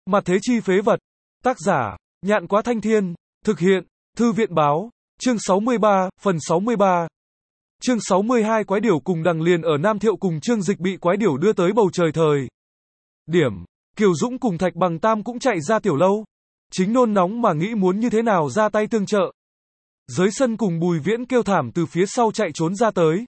Mặt thế chi phế vật. Tác giả, Nhạn Quá Thanh Thiên. Thực hiện, Thư viện báo. Chương 63, phần 63. Chương 62 Quái điểu cùng đằng liền ở Nam Thiệu cùng Trương Dịch bị quái điểu đưa tới bầu trời thời. Điểm. Kiều Dũng cùng Thạch Bằng Tam cũng chạy ra tiểu lâu. Chính nôn nóng mà nghĩ muốn như thế nào ra tay tương trợ. Giới Sân cùng Bùi Viễn kêu thảm từ phía sau chạy trốn ra tới.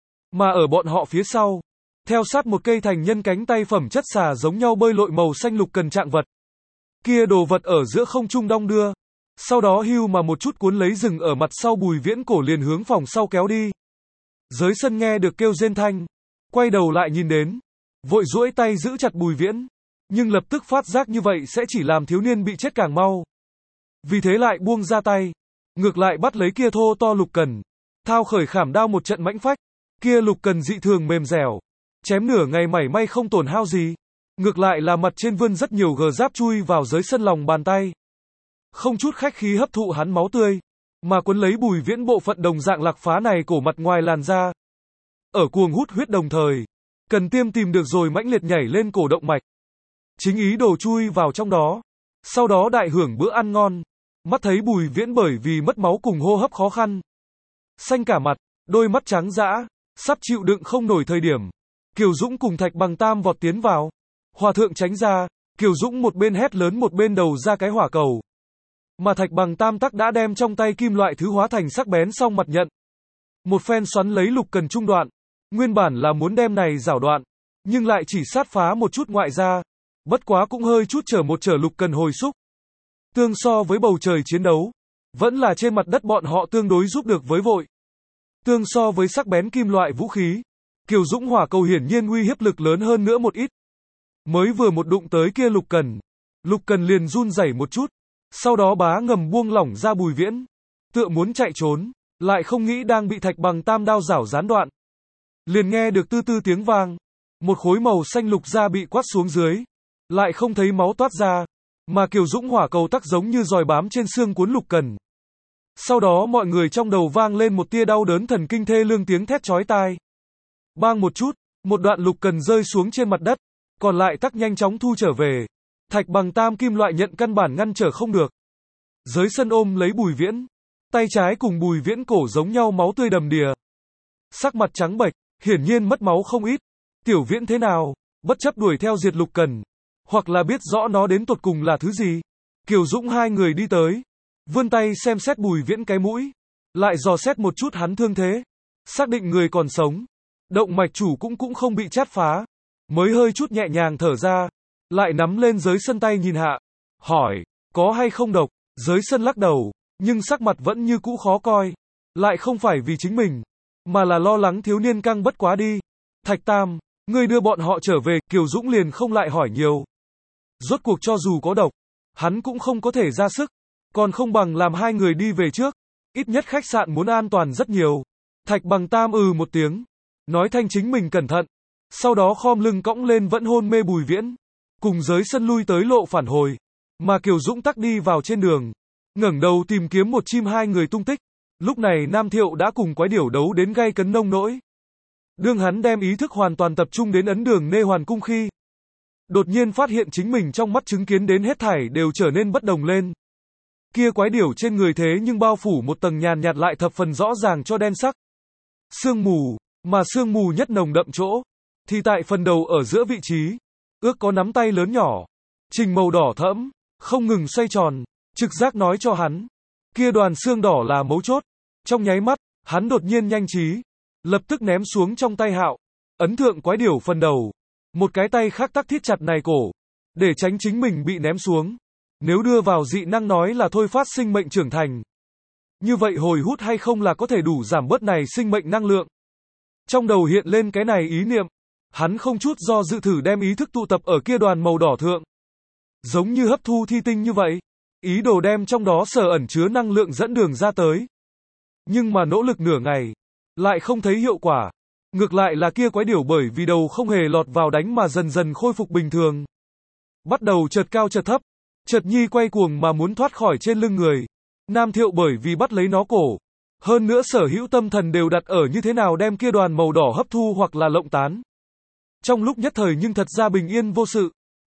Mà ở bọn họ phía sau, theo sát một cây thành nhân cánh tay phẩm chất xà giống nhau bơi lội màu xanh lục cần trạng vật. Kia đồ vật ở giữa không trung đong đưa. Sau đó hưu mà một chút cuốn lấy rừng ở mặt sau Bùi Viễn cổ liền hướng phòng sau kéo đi. Giới Sân nghe được kêu rên thanh, quay đầu lại nhìn đến, vội duỗi tay giữ chặt Bùi Viễn, nhưng lập tức phát giác như vậy sẽ chỉ làm thiếu niên bị chết càng mau. Vì thế lại buông ra tay, ngược lại bắt lấy kia thô to lục cần, thao khởi khảm đao một trận mãnh phách, kia lục cần dị thường mềm dẻo, chém nửa ngày mảy may không tổn hao gì, ngược lại là mặt trên vươn rất nhiều gờ giáp chui vào Giới Sân lòng bàn tay. Không chút khách khí hấp thụ hắn máu tươi, mà cuốn lấy Bùi Viễn bộ phận đồng dạng lạc phá này cổ mặt ngoài làn da. Ở cuồng hút huyết đồng thời, Cần Tiêm tìm được rồi mãnh liệt nhảy lên cổ động mạch. Chính ý đồ chui vào trong đó, sau đó đại hưởng bữa ăn ngon, mắt thấy Bùi Viễn bởi vì mất máu cùng hô hấp khó khăn, xanh cả mặt, đôi mắt trắng dã, sắp chịu đựng không nổi thời điểm. Kiều Dũng cùng Thạch Bằng Tam vọt tiến vào. Hòa thượng tránh ra, Kiều Dũng một bên hét lớn một bên đầu ra cái hỏa cầu. Mà Thạch Bằng Tam tắc đã đem trong tay kim loại thứ hóa thành sắc bén song mặt nhận. Một phen xoắn lấy lục cần trung đoạn. Nguyên bản là muốn đem này rảo đoạn, nhưng lại chỉ sát phá một chút ngoại ra. Bất quá cũng hơi chút trở lục cần hồi xúc. Tương so với bầu trời chiến đấu, vẫn là trên mặt đất bọn họ tương đối giúp được với vội. Tương so với sắc bén kim loại vũ khí, Kiều Dũng hỏa cầu hiển nhiên uy hiếp lực lớn hơn nữa một ít. Mới vừa một đụng tới kia lục cần liền run rẩy một chút, sau đó bá ngầm buông lỏng ra Bùi Viễn, tựa muốn chạy trốn, lại không nghĩ đang bị Thạch Bằng Tam đao rảo gián đoạn. Liền nghe được tư tư tiếng vang, một khối màu xanh lục da bị quát xuống dưới, lại không thấy máu toát ra, mà Kiều Dũng hỏa cầu tắc giống như giòi bám trên xương cuốn lục cần. Sau đó mọi người trong đầu vang lên một tia đau đớn thần kinh thê lương tiếng thét chói tai. Bang một chút, một đoạn lục cần rơi xuống trên mặt đất, còn lại tắc nhanh chóng thu trở về. Thạch Bằng Tam kim loại nhận căn bản ngăn trở không được. Giới Sân ôm lấy Bùi Viễn, tay trái cùng Bùi Viễn cổ giống nhau máu tươi đầm đìa. Sắc mặt trắng bệch, hiển nhiên mất máu không ít. Tiểu Viễn thế nào, bất chấp đuổi theo diệt lục cần, hoặc là biết rõ nó đến tột cùng là thứ gì. Kiều Dũng hai người đi tới, vươn tay xem xét Bùi Viễn cái mũi, lại dò xét một chút hắn thương thế, xác định người còn sống, động mạch chủ cũng không bị chát phá, mới hơi chút nhẹ nhàng thở ra, lại nắm lên Giới Sân tay nhìn hạ, hỏi, có hay không độc. Giới Sân lắc đầu, nhưng sắc mặt vẫn như cũ khó coi, lại không phải vì chính mình, mà là lo lắng thiếu niên căng bất quá đi. Thạch Tam, ngươi đưa bọn họ trở về. Kiều Dũng liền không lại hỏi nhiều. Rốt cuộc cho dù có độc, hắn cũng không có thể ra sức, còn không bằng làm hai người đi về trước, ít nhất khách sạn muốn an toàn rất nhiều. Thạch Bằng Tam một tiếng, nói thanh chính mình cẩn thận, sau đó khom lưng cõng lên vẫn hôn mê Bùi Viễn, cùng Giới Sân lui tới lộ phản hồi, mà Kiều Dũng tắc đi vào trên đường, ngẩng đầu tìm kiếm một chim hai người tung tích. Lúc này Nam Thiệu đã cùng quái điểu đấu đến gay cấn nông nỗi. Đương hắn đem ý thức hoàn toàn tập trung đến ấn đường Nê Hoàn Cung khi, đột nhiên phát hiện chính mình trong mắt chứng kiến đến hết thảy đều trở nên bất đồng lên. Kia quái điểu trên người thế nhưng bao phủ một tầng nhàn nhạt lại thập phần rõ ràng cho đen sắc sương mù, mà sương mù nhất nồng đậm chỗ, thì tại phần đầu ở giữa vị trí, ước có nắm tay lớn nhỏ, trình màu đỏ thẫm, không ngừng xoay tròn, trực giác nói cho hắn, kia đoàn xương đỏ là mấu chốt. Trong nháy mắt, hắn đột nhiên nhanh trí, lập tức ném xuống trong tay hạo, ấn thượng quái điểu phần đầu, một cái tay khác tắc thiết chặt này cổ, để tránh chính mình bị ném xuống. Nếu đưa vào dị năng nói là thôi phát sinh mệnh trưởng thành, như vậy hồi hút hay không là có thể đủ giảm bớt này sinh mệnh năng lượng. Trong đầu hiện lên cái này ý niệm, hắn không chút do dự thử đem ý thức tụ tập ở kia đoàn màu đỏ thượng, giống như hấp thu thi tinh như vậy, ý đồ đem trong đó sở ẩn chứa năng lượng dẫn đường ra tới. Nhưng mà nỗ lực nửa ngày, lại không thấy hiệu quả. Ngược lại là kia quái điểu bởi vì đầu không hề lọt vào đánh mà dần dần khôi phục bình thường. Bắt đầu chợt cao chợt thấp, chợt nhi quay cuồng mà muốn thoát khỏi trên lưng người. Nam Thiệu bởi vì bắt lấy nó cổ, hơn nữa sở hữu tâm thần đều đặt ở như thế nào đem kia đoàn màu đỏ hấp thu hoặc là lộng tán. Trong lúc nhất thời nhưng thật ra bình yên vô sự,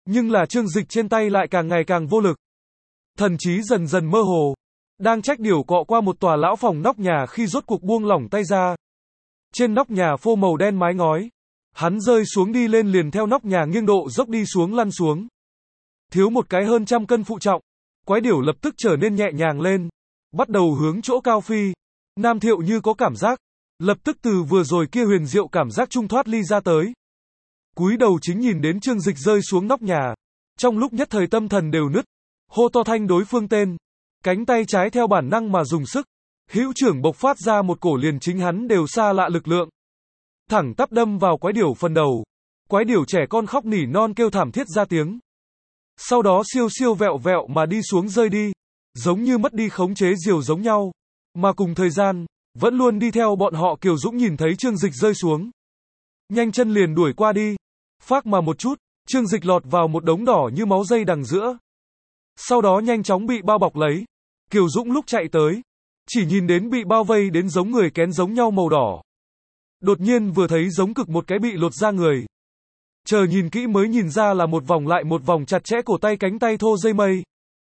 Nhưng là Trương Dịch trên tay lại càng ngày càng vô lực. Thần trí dần dần mơ hồ. Đang trách điều cọ qua một tòa lão phòng nóc nhà khi rốt cuộc buông lỏng tay ra. Trên nóc nhà phô màu đen mái ngói. Hắn rơi xuống đi lên liền theo nóc nhà nghiêng độ dốc đi xuống lăn xuống. Thiếu một cái hơn 100 cân phụ trọng. Quái điểu lập tức trở nên nhẹ nhàng lên. Bắt đầu hướng chỗ cao phi. Nam Thiệu như có cảm giác. Lập tức từ vừa rồi kia huyền diệu cảm giác trung thoát ly ra tới. Cúi đầu chính nhìn đến Trương Dịch rơi xuống nóc nhà. Trong lúc nhất thời tâm thần đều nứt. Hô to thanh đối phương tên. Cánh tay trái theo bản năng mà dùng sức. Hữu trưởng bộc phát ra một cổ liền chính hắn đều xa lạ lực lượng. Thẳng tắp đâm vào quái điểu phần đầu. Quái điểu trẻ con khóc nỉ non kêu thảm thiết ra tiếng. Sau đó siêu siêu vẹo vẹo mà đi xuống rơi đi. Giống như mất đi khống chế diều giống nhau. Mà cùng thời gian, vẫn luôn đi theo bọn họ Kiều Dũng nhìn thấy Trương Dịch rơi xuống. Nhanh chân liền đuổi qua đi. Phác mà một chút, Trương Dịch lọt vào một đống đỏ như máu dây đằng giữa. Sau đó nhanh chóng bị bao bọc lấy. Kiều Dũng lúc chạy tới, chỉ nhìn đến bị bao vây đến giống người kén giống nhau màu đỏ. Đột nhiên vừa thấy giống cực một cái bị lột ra người. Chờ nhìn kỹ mới nhìn ra là một vòng lại một vòng chặt chẽ cổ tay cánh tay thô dây mây.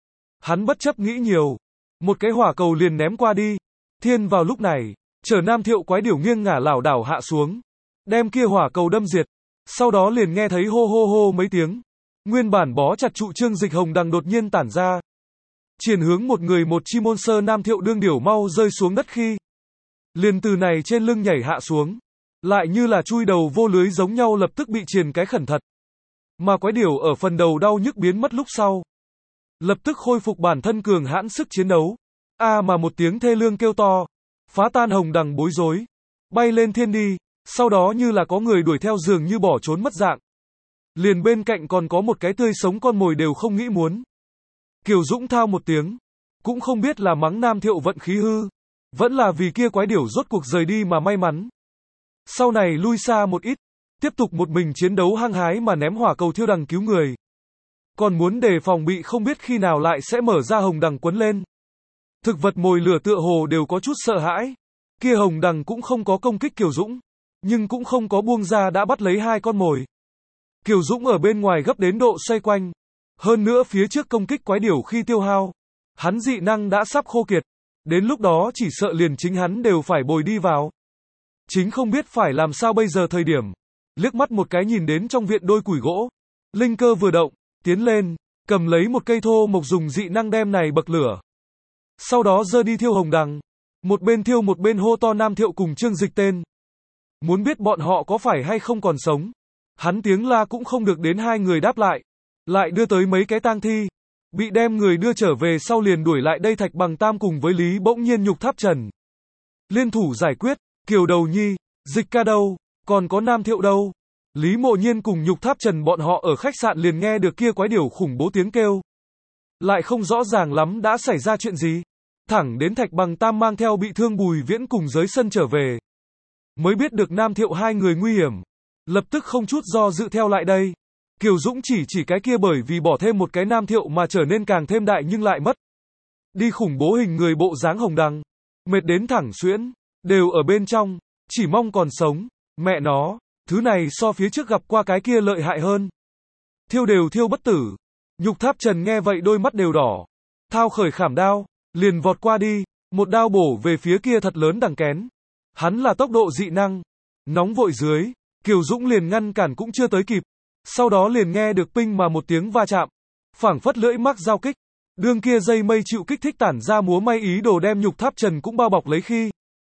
Hắn bất chấp nghĩ nhiều. Một cái hỏa cầu liền ném qua đi. Thiên vào lúc này, chở Nam Thiệu quái điểu nghiêng ngả lảo đảo hạ xuống. Đem kia hỏa cầu đâm diệt. Sau đó liền nghe thấy hô hô hô mấy tiếng. Nguyên bản bó chặt trụ Trương Dịch hồng đằng đột nhiên tản ra. Triển hướng một người một chi môn sơ Nam Thiệu đương điểu mau rơi xuống đất khi. Liền từ này trên lưng nhảy hạ xuống. Lại như là chui đầu vô lưới giống nhau lập tức bị triền cái khẩn thật. Mà quái điểu ở phần đầu đau nhức biến mất lúc sau. Lập tức khôi phục bản thân cường hãn sức chiến đấu. Mà một tiếng thê lương kêu to. Phá tan hồng đằng bối rối. Bay lên thiên đi. Sau đó như là có người đuổi theo dường như bỏ trốn mất dạng. Liền bên cạnh còn có một cái tươi sống con mồi đều không nghĩ muốn. Kiều Dũng thao một tiếng. Cũng không biết là mắng Nam Thiệu vận khí hư. Vẫn là vì kia quái điểu rốt cuộc rời đi mà may mắn. Sau này lui xa một ít. Tiếp tục một mình chiến đấu hăng hái mà ném hỏa cầu thiêu đằng cứu người. Còn muốn đề phòng bị không biết khi nào lại sẽ mở ra hồng đằng quấn lên. Thực vật mồi lửa tựa hồ đều có chút sợ hãi. Kia hồng đằng cũng không có công kích Kiều Dũng. Nhưng cũng không có buông ra đã bắt lấy hai con mồi. Kiều Dũng ở bên ngoài gấp đến độ xoay quanh. Hơn nữa phía trước công kích quái điểu khi tiêu hao. Hắn dị năng đã sắp khô kiệt. Đến lúc đó chỉ sợ liền chính hắn đều phải bồi đi vào. Chính không biết phải làm sao bây giờ thời điểm. Liếc mắt một cái nhìn đến trong viện đôi củi gỗ. Linh cơ vừa động, tiến lên, cầm lấy một cây thô mộc dùng dị năng đem này bậc lửa. Sau đó giơ đi thiêu hồng đằng. Một bên thiêu một bên hô to Nam Thiệu cùng Trương Dịch tên. Muốn biết bọn họ có phải hay không còn sống. Hắn tiếng la cũng không được đến hai người đáp lại. Lại đưa tới mấy cái tang thi. Bị đem người đưa trở về sau liền đuổi lại đây Thạch Bằng Tam cùng với Lý Bỗng Nhiên Nhục Tháp Trần. Liên thủ giải quyết, Kiều Đầu Nhi, Dịch Ca đâu, còn có Nam Thiệu đâu. Lý Mộ Nhiên cùng Nhục Tháp Trần bọn họ ở khách sạn liền nghe được kia quái điểu khủng bố tiếng kêu. Lại không rõ ràng lắm đã xảy ra chuyện gì. Thẳng đến Thạch Bằng Tam mang theo bị thương Bùi Viễn cùng giới sân trở về. Mới biết được Nam Thiệu hai người nguy hiểm. Lập tức không chút do dự theo lại đây. Kiều Dũng chỉ cái kia bởi vì bỏ thêm một cái Nam Thiệu mà trở nên càng thêm đại nhưng lại mất. Đi khủng bố hình người bộ dáng hồng đằng. Mệt đến thẳng xuyễn. Đều ở bên trong. Chỉ mong còn sống. Mẹ nó. Thứ này so phía trước gặp qua cái kia lợi hại hơn. Thiêu đều thiêu bất tử. Nhục Tháp Trần nghe vậy đôi mắt đều đỏ. Thao khởi khảm đao. Liền vọt qua đi. Một đao bổ về phía kia thật lớn đằng kén. Hắn là tốc độ dị năng. Nóng vội dưới. Kiều Dũng liền ngăn cản cũng chưa tới kịp. Sau đó liền nghe được pinh mà một tiếng va chạm. Phảng phất lưỡi mắc giao kích. Đương kia dây mây chịu kích thích tản ra múa may ý đồ đem Nhục Tháp Trần cũng bao bọc lấy khi.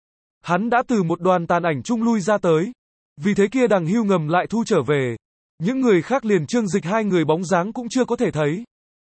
Hắn đã từ một đoàn tàn ảnh chung lui ra tới. Vì thế kia đằng hưu ngầm lại thu trở về. Những người khác liền Trương Dịch hai người bóng dáng cũng chưa có thể thấy.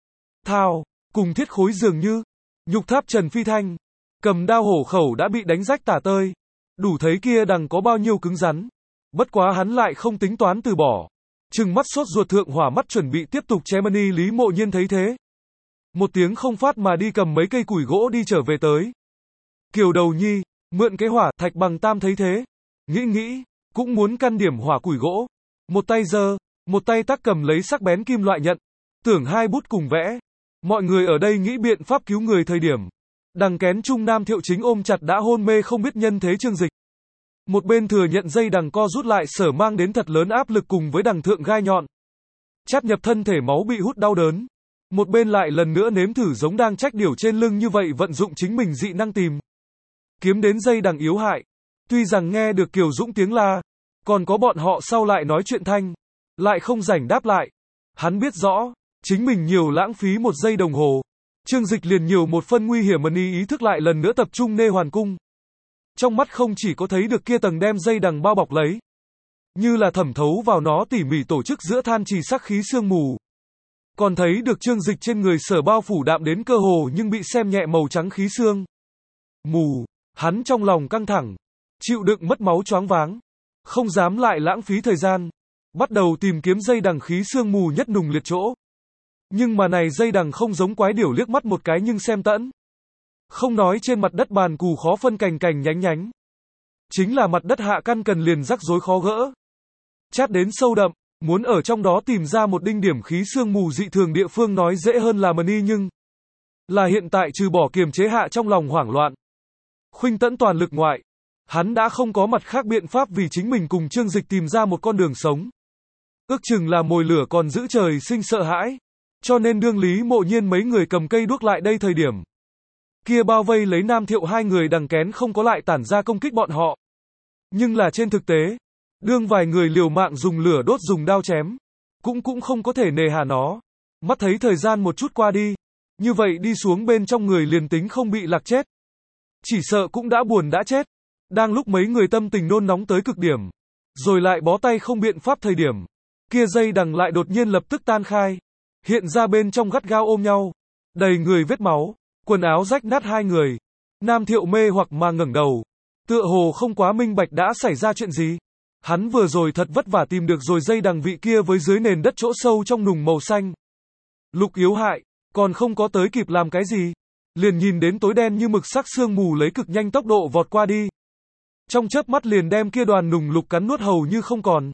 Thao, cùng thiết khối dường như. Nhục Tháp Trần phi thanh. Cầm đao hổ khẩu đã bị đánh rách tả tơi. Đủ thấy kia đằng có bao nhiêu cứng rắn. Bất quá hắn lại không tính toán từ bỏ. Trừng mắt sốt ruột thượng hỏa mắt chuẩn bị tiếp tục chém Mani. Lý Mộ Nhiên thấy thế. Một tiếng không phát mà đi cầm mấy cây củi gỗ đi trở về tới. Kiều Đầu Nhi, mượn cái hỏa. Thạch Bằng Tam thấy thế. Nghĩ, cũng muốn căn điểm hỏa củi gỗ. Một tay giơ, một tay tắc cầm lấy sắc bén kim loại nhận. Tưởng hai bút cùng vẽ. Mọi người ở đây nghĩ biện pháp cứu người thời điểm. Đằng kén trung Nam Thiệu chính ôm chặt đã hôn mê không biết nhân thế Trương Dịch. Một bên thừa nhận dây đằng co rút lại sở mang đến thật lớn áp lực cùng với đằng thượng gai nhọn. Chát nhập thân thể máu bị hút đau đớn. Một bên lại lần nữa nếm thử giống đang trách điểu trên lưng như vậy vận dụng chính mình dị năng tìm kiếm đến dây đằng yếu hại. Tuy rằng nghe được Kiều Dũng tiếng la, còn có bọn họ sau lại nói chuyện thanh, lại không rảnh đáp lại. Hắn biết rõ, chính mình nhiều lãng phí 1 giây đồng hồ. Trương Dịch liền nhiều một phân nguy hiểm ý thức lại lần nữa tập trung nê hoàn cung. Trong mắt không chỉ có thấy được kia tầng đem dây đằng bao bọc lấy, như là thẩm thấu vào nó tỉ mỉ tổ chức giữa than trì sắc khí sương mù. Còn thấy được Trương Dịch trên người sở bao phủ đạm đến cơ hồ nhưng bị xem nhẹ màu trắng khí sương mù. Hắn trong lòng căng thẳng, chịu đựng mất máu choáng váng, không dám lại lãng phí thời gian, bắt đầu tìm kiếm dây đằng khí sương mù nhất nùng liệt chỗ. Nhưng mà này dây đằng không giống quái điểu liếc mắt một cái nhưng xem tẫn. Không nói trên mặt đất bàn cù khó phân cành cành nhánh nhánh. Chính là mặt đất hạ căn cần liền rắc rối khó gỡ. Chát đến sâu đậm, muốn ở trong đó tìm ra một đinh điểm khí sương mù dị thường địa phương nói dễ hơn là mần y nhưng là hiện tại trừ bỏ kiềm chế hạ trong lòng hoảng loạn, khuynh tẫn toàn lực ngoại, hắn đã không có mặt khác biện pháp vì chính mình cùng Trương Dịch tìm ra một con đường sống. Ước chừng là mồi lửa còn giữ trời sinh sợ hãi, cho nên đương Lý Mộ Nhiên mấy người cầm cây đuốc lại đây thời điểm kia bao vây lấy Nam Thiệu 2 người đằng kén không có lại tản ra công kích bọn họ. Nhưng là trên thực tế, đương vài người liều mạng dùng lửa đốt dùng đao chém, cũng không có thể nề hà nó. Mắt thấy thời gian một chút qua đi, như vậy đi xuống bên trong người liền tính không bị lạc chết, chỉ sợ cũng đã buồn đã chết. Đang lúc mấy người tâm tình nôn nóng tới cực điểm, rồi lại bó tay không biện pháp thời điểm, kia dây đằng lại đột nhiên lập tức tan khai, hiện ra bên trong gắt gao ôm nhau, đầy người vết máu, quần áo rách nát 2 người. Nam Thiệu mê hoặc mà ngẩng đầu, tựa hồ không quá minh bạch đã xảy ra chuyện gì. Hắn vừa rồi thật vất vả tìm được rồi dây đằng vị kia với dưới nền đất chỗ sâu trong nùng màu xanh lục yếu hại, còn không có tới kịp làm cái gì, liền nhìn đến tối đen như mực sắc sương mù lấy cực nhanh tốc độ vọt qua đi. Trong chớp mắt liền đem kia đoàn nùng lục cắn nuốt hầu như không còn.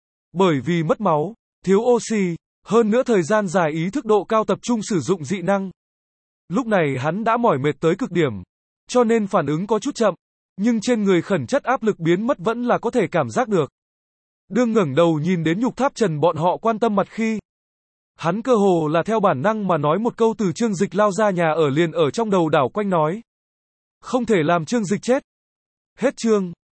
Bởi vì mất máu, thiếu oxy, hơn nữa thời gian dài ý thức độ cao tập trung sử dụng dị năng. Lúc này hắn đã mỏi mệt tới cực điểm, cho nên phản ứng có chút chậm, nhưng trên người khẩn chất áp lực biến mất vẫn là có thể cảm giác được. Đương ngẩng đầu nhìn đến Nhục Tháp Trần bọn họ quan tâm mặt khi, hắn cơ hồ là theo bản năng mà nói một câu từ Trương Dịch lao ra nhà ở liền ở trong đầu đảo quanh nói. Không thể làm Trương Dịch chết. Hết chương.